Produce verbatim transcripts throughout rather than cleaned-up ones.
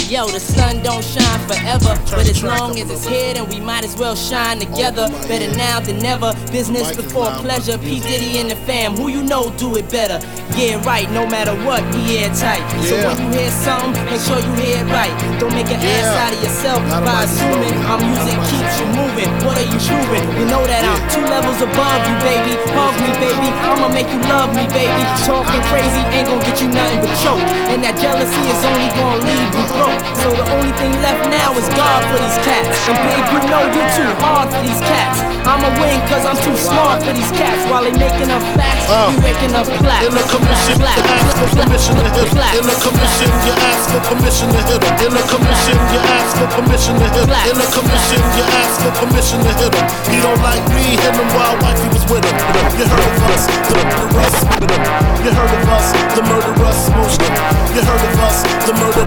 Yo, the sun don't shine forever, but as long as it's here, then we might as well shine together. Better now than never, business before pleasure. P. Diddy and the fam, who you know do it better. Yeah, right, no matter what, we airtight. So when you hear something, make sure you hear it right. Don't make an ass out of yourself by assuming our music keeps you moving. What are you proving? You know that I'm two levels above you, baby. Hug me, baby, I'ma make you love me, baby. Talking crazy ain't gonna get you nothing but choke, and that jealousy is only gonna leave you broke. So the only thing left now is God for these cats. And big, you know you too hard for these cats. I'ma win cause I'm too smart for these cats. While they making up facts, uh, you making up plaques. In the commission, you ask for permission to hit em. In the commission, you ask for permission to hit em. In the commission, you ask for permission to hit em. In the commission, you ask for permission to hit em. He don't like me, hit him while wifey was with him. You heard of us, the murderous. You heard of us, the murderous motion. You heard of us, the murder.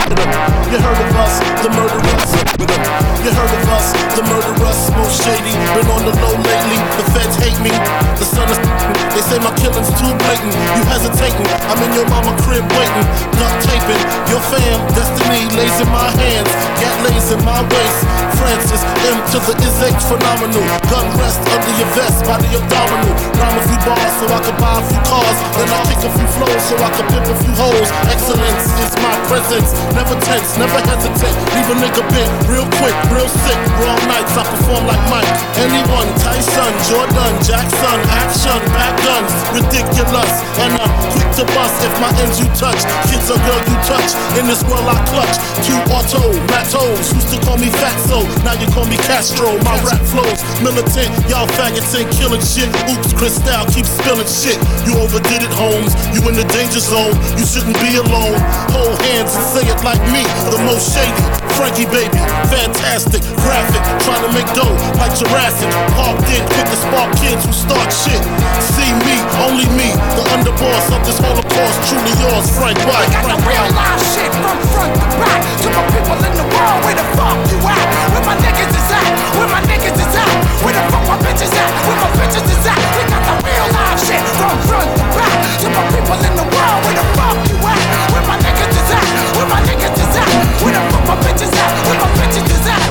You heard of us, the murderous. You heard of us, the murderous, most shady. Been on the low lately, the feds hate me. The sun is, they say my killing's too blatant. You hesitating, I'm in your mama crib waiting. Duct taping, your fam, destiny lays in my hands. Gat lays in my waist. Francis, M to the is H phenomenal. Gun rest under your vest, by the abdominal. Rhyme a few bars so I can buy a few cars. Then I kick a few flows so I can pimp a few hoes. Excellence is my presence. Never tense, never hesitate. Leave a nigga bit real quick, real sick. Raw nights, I perform like Mike. Anyone, Tyson, Jordan, Jackson, action, back guns, ridiculous. And I'm quick to bust if my ends you touch. Kids or girl you touch. In this world I clutch. Q Auto, Matos, used to call me Fatso. Now you call me Castro. My rap flows militant. Y'all faggots ain't killing shit. Oops, Cristal keeps spilling shit. You overdid it, Holmes. You in the danger zone. You shouldn't be alone. Hold hands and say it like me. The most shady. Frankie baby, fantastic, graphic, trying to make dough like Jurassic. Parked in, quick to spark kids who start shit. See me, only me, the underboss of this Holocaust. Truly yours, Frank White. I got the real live shit from front to back. To my people